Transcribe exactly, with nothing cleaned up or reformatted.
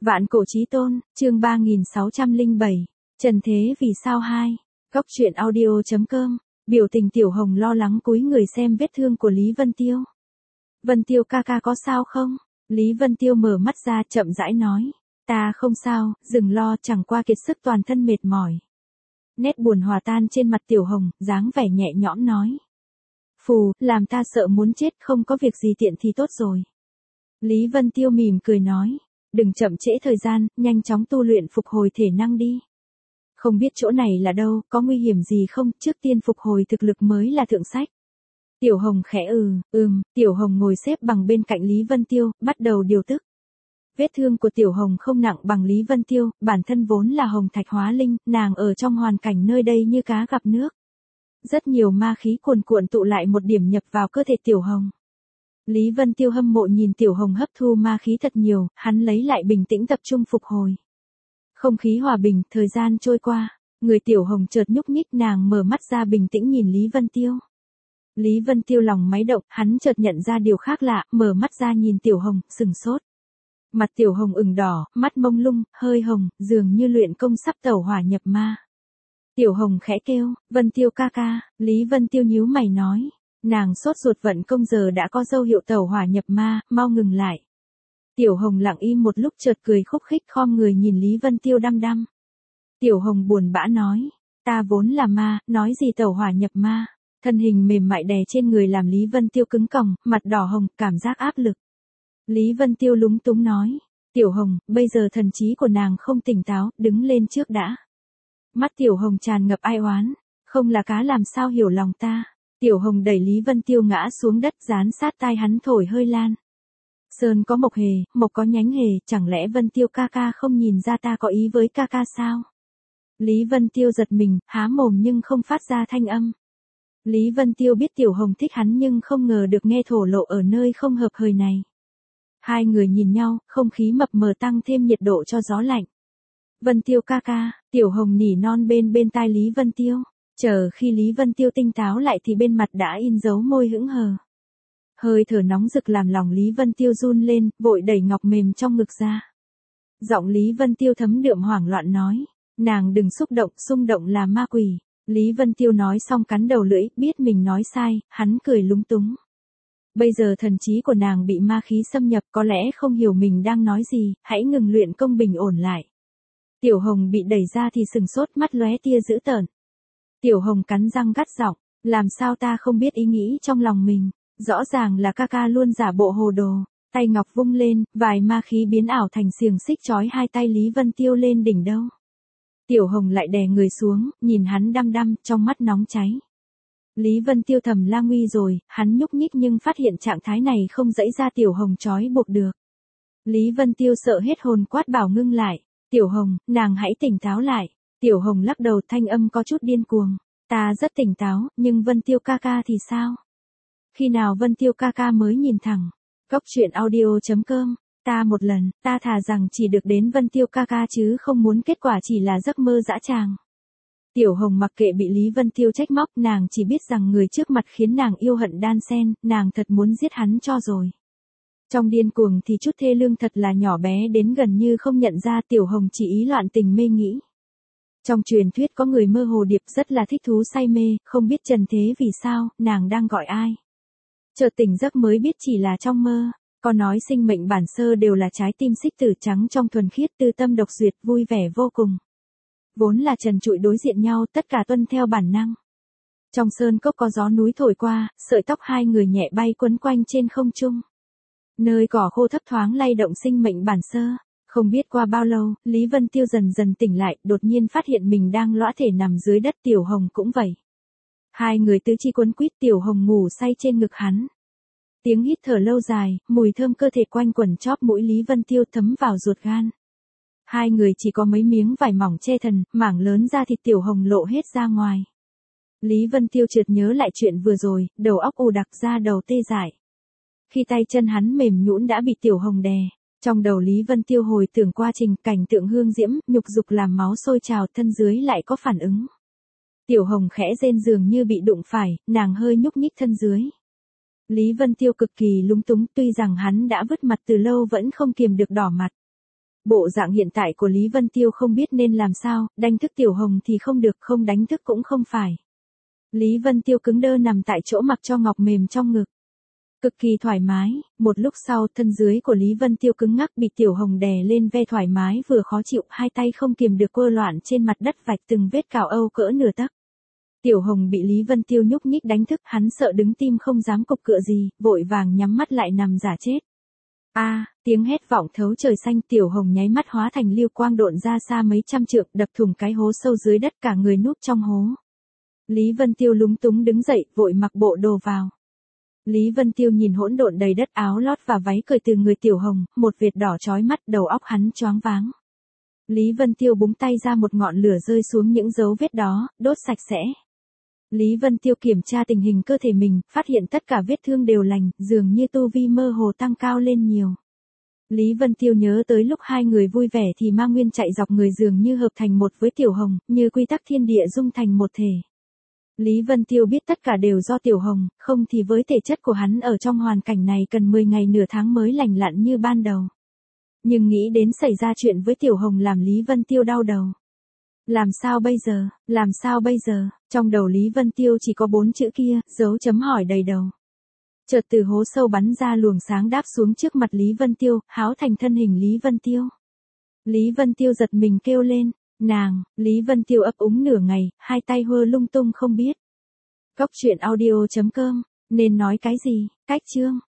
Vạn cổ chí tôn, chương ba nghìn sáu trăm lẻ bảy, Trần Thế vì sao hai, Góc truyện audio chấm com, biểu tình Tiểu Hồng lo lắng cúi người xem vết thương của Lý Vân Tiêu. Vân Tiêu ca ca có sao không? Lý Vân Tiêu mở mắt ra chậm rãi nói, ta không sao, đừng lo, chẳng qua kiệt sức toàn thân mệt mỏi. Nét buồn hòa tan trên mặt Tiểu Hồng, dáng vẻ nhẹ nhõm nói. Phù, làm ta sợ muốn chết, không có việc gì tiện thì tốt rồi. Lý Vân Tiêu mỉm cười nói, đừng chậm trễ thời gian, nhanh chóng tu luyện phục hồi thể năng đi. Không biết chỗ này là đâu, có nguy hiểm gì không, trước tiên phục hồi thực lực mới là thượng sách. Tiểu Hồng khẽ ừ, ừm, Tiểu Hồng ngồi xếp bằng bên cạnh Lý Vân Tiêu, bắt đầu điều tức. Vết thương của Tiểu Hồng không nặng bằng Lý Vân Tiêu, bản thân vốn là hồng thạch hóa linh, nàng ở trong hoàn cảnh nơi đây như cá gặp nước. Rất nhiều ma khí cuồn cuộn tụ lại một điểm nhập vào cơ thể Tiểu Hồng. Lý Vân Tiêu hâm mộ nhìn Tiểu Hồng hấp thu ma khí thật nhiều, hắn lấy lại bình tĩnh tập trung phục hồi. Không khí hòa bình, thời gian trôi qua, người Tiểu Hồng chợt nhúc nhích, nàng mở mắt ra bình tĩnh nhìn Lý Vân Tiêu. Lý Vân Tiêu lòng máy động, hắn chợt nhận ra điều khác lạ, mở mắt ra nhìn Tiểu Hồng, sừng sốt. Mặt Tiểu Hồng ửng đỏ, mắt mông lung, hơi hồng, dường như luyện công sắp tẩu hỏa nhập ma. Tiểu Hồng khẽ kêu, Vân Tiêu ca ca, Lý Vân Tiêu nhíu mày nói. Nàng sốt ruột vận công giờ đã có dấu hiệu tẩu hỏa nhập ma, mau ngừng lại. Tiểu Hồng lặng im một lúc chợt cười khúc khích khom người nhìn Lý Vân Tiêu đăm đăm. Tiểu Hồng buồn bã nói, ta vốn là ma, nói gì tẩu hỏa nhập ma. Thân hình mềm mại đè trên người làm Lý Vân Tiêu cứng còng, mặt đỏ hồng, cảm giác áp lực. Lý Vân Tiêu lúng túng nói, Tiểu Hồng, bây giờ thần trí của nàng không tỉnh táo, đứng lên trước đã. Mắt Tiểu Hồng tràn ngập ai oán, không là cá làm sao hiểu lòng ta. Tiểu Hồng đẩy Lý Vân Tiêu ngã xuống đất, dán sát tai hắn thổi hơi lan. Sơn có mộc hề, mộc có nhánh hề, chẳng lẽ Vân Tiêu ca ca không nhìn ra ta có ý với ca ca sao? Lý Vân Tiêu giật mình, há mồm nhưng không phát ra thanh âm. Lý Vân Tiêu biết Tiểu Hồng thích hắn nhưng không ngờ được nghe thổ lộ ở nơi không hợp hời này. Hai người nhìn nhau, không khí mập mờ tăng thêm nhiệt độ cho gió lạnh. Vân Tiêu ca ca, Tiểu Hồng nỉ non bên bên tai Lý Vân Tiêu. Chờ khi Lý Vân Tiêu tinh táo lại thì bên mặt đã in dấu môi hững hờ. Hơi thở nóng rực làm lòng Lý Vân Tiêu run lên, vội đẩy ngọc mềm trong ngực ra. Giọng Lý Vân Tiêu thấm đượm hoảng loạn nói, nàng đừng xúc động, xung động là ma quỷ. Lý Vân Tiêu nói xong cắn đầu lưỡi, biết mình nói sai, hắn cười lúng túng. Bây giờ thần trí của nàng bị ma khí xâm nhập, có lẽ không hiểu mình đang nói gì, hãy ngừng luyện công bình ổn lại. Tiểu Hồng bị đẩy ra thì sừng sốt, mắt lóe tia dữ tợn. Tiểu Hồng cắn răng gắt giọng, làm sao ta không biết ý nghĩ trong lòng mình, rõ ràng là ca ca luôn giả bộ hồ đồ. Tay ngọc vung lên, vài ma khí biến ảo thành xiềng xích trói hai tay Lý Vân Tiêu lên đỉnh đầu. Tiểu Hồng lại đè người xuống, nhìn hắn đăm đăm, trong mắt nóng cháy. Lý Vân Tiêu thầm la nguy rồi, hắn nhúc nhích nhưng phát hiện trạng thái này không dãy ra Tiểu Hồng trói buộc được. Lý Vân Tiêu sợ hết hồn quát bảo ngưng lại, Tiểu Hồng, nàng hãy tỉnh táo lại. Tiểu Hồng lắc đầu, thanh âm có chút điên cuồng, ta rất tỉnh táo, nhưng Vân Tiêu ca ca thì sao? Khi nào Vân Tiêu ca ca mới nhìn thẳng? Góc truyện audio chấm com, ta một lần, ta thà rằng chỉ được đến Vân Tiêu ca ca chứ không muốn kết quả chỉ là giấc mơ dã tràng. Tiểu Hồng mặc kệ bị Lý Vân Tiêu trách móc, nàng chỉ biết rằng người trước mặt khiến nàng yêu hận đan xen, nàng thật muốn giết hắn cho rồi. Trong điên cuồng thì chút thê lương thật là nhỏ bé đến gần như không nhận ra. Tiểu Hồng chỉ ý loạn tình mê nghĩ. Trong truyền thuyết có người mơ hồ điệp rất là thích thú say mê, không biết trần thế vì sao, nàng đang gọi ai. Chợt tỉnh giấc mới biết chỉ là trong mơ. Có nói sinh mệnh bản sơ đều là trái tim xích tử trắng trong thuần khiết, tư tâm độc duyệt, vui vẻ vô cùng. Vốn là trần trụi đối diện nhau, tất cả tuân theo bản năng. Trong sơn cốc có gió núi thổi qua, sợi tóc hai người nhẹ bay quấn quanh trên không trung. Nơi cỏ khô thấp thoáng lay động sinh mệnh bản sơ. Không biết qua bao lâu, Lý Vân Tiêu dần dần tỉnh lại, đột nhiên phát hiện mình đang lõa thể nằm dưới đất. Tiểu Hồng cũng vậy. Hai người tứ chi quấn quýt, Tiểu Hồng ngủ say trên ngực hắn. Tiếng hít thở lâu dài, mùi thơm cơ thể quanh quẩn chóp mũi Lý Vân Tiêu thấm vào ruột gan. Hai người chỉ có mấy miếng vải mỏng che thân, mảng lớn da thịt Tiểu Hồng lộ hết ra ngoài. Lý Vân Tiêu chợt nhớ lại chuyện vừa rồi, đầu óc ù đặc ra đầu tê dại. Khi tay chân hắn mềm nhũn đã bị Tiểu Hồng đè. Trong đầu Lý Vân Tiêu hồi tưởng qua trình cảnh tượng hương diễm, nhục dục làm máu sôi trào, thân dưới lại có phản ứng. Tiểu Hồng khẽ rên dường như bị đụng phải, nàng hơi nhúc nhích thân dưới. Lý Vân Tiêu cực kỳ lúng túng, tuy rằng hắn đã vứt mặt từ lâu vẫn không kiềm được đỏ mặt. Bộ dạng hiện tại của Lý Vân Tiêu không biết nên làm sao, đánh thức Tiểu Hồng thì không được, không đánh thức cũng không phải. Lý Vân Tiêu cứng đơ nằm tại chỗ mặc cho ngọc mềm trong ngực. Cực kỳ thoải mái, một lúc sau thân dưới của Lý Vân Tiêu cứng ngắc bị Tiểu Hồng đè lên ve thoải mái vừa khó chịu, hai tay không kiềm được quơ loạn trên mặt đất vạch từng vết cào âu cỡ nửa tấc. Tiểu Hồng bị Lý Vân Tiêu nhúc nhích đánh thức, hắn sợ đứng tim không dám cục cựa gì, vội vàng nhắm mắt lại nằm giả chết. A, tiếng hét vọng thấu trời xanh, Tiểu Hồng nháy mắt hóa thành lưu quang độn ra xa mấy trăm trượng, đập thủng cái hố sâu dưới đất, cả người núp trong hố. Lý Vân Tiêu lúng túng đứng dậy, vội mặc bộ đồ vào. Lý Vân Tiêu nhìn hỗn độn đầy đất áo lót và váy cởi từ người Tiểu Hồng, một vệt đỏ chói mắt, đầu óc hắn choáng váng. Lý Vân Tiêu búng tay ra, một ngọn lửa rơi xuống những dấu vết đó, đốt sạch sẽ. Lý Vân Tiêu kiểm tra tình hình cơ thể mình, phát hiện tất cả vết thương đều lành, dường như tu vi mơ hồ tăng cao lên nhiều. Lý Vân Tiêu nhớ tới lúc hai người vui vẻ thì ma nguyên chạy dọc người, dường như hợp thành một với Tiểu Hồng, như quy tắc thiên địa dung thành một thể. Lý Vân Tiêu biết tất cả đều do Tiểu Hồng, không thì với thể chất của hắn ở trong hoàn cảnh này cần mười ngày nửa tháng mới lành lặn như ban đầu. Nhưng nghĩ đến xảy ra chuyện với Tiểu Hồng làm Lý Vân Tiêu đau đầu. Làm sao bây giờ, làm sao bây giờ, trong đầu Lý Vân Tiêu chỉ có bốn chữ kia, dấu chấm hỏi đầy đầu. Chợt từ hố sâu bắn ra luồng sáng đáp xuống trước mặt Lý Vân Tiêu, háo thành thân hình Lý Vân Tiêu. Lý Vân Tiêu giật mình kêu lên, nàng, Lý Vân Tiêu ấp úng nửa ngày, hai tay hơ lung tung không biết. Cốc truyện audio chấm com, nên nói cái gì, cách chương.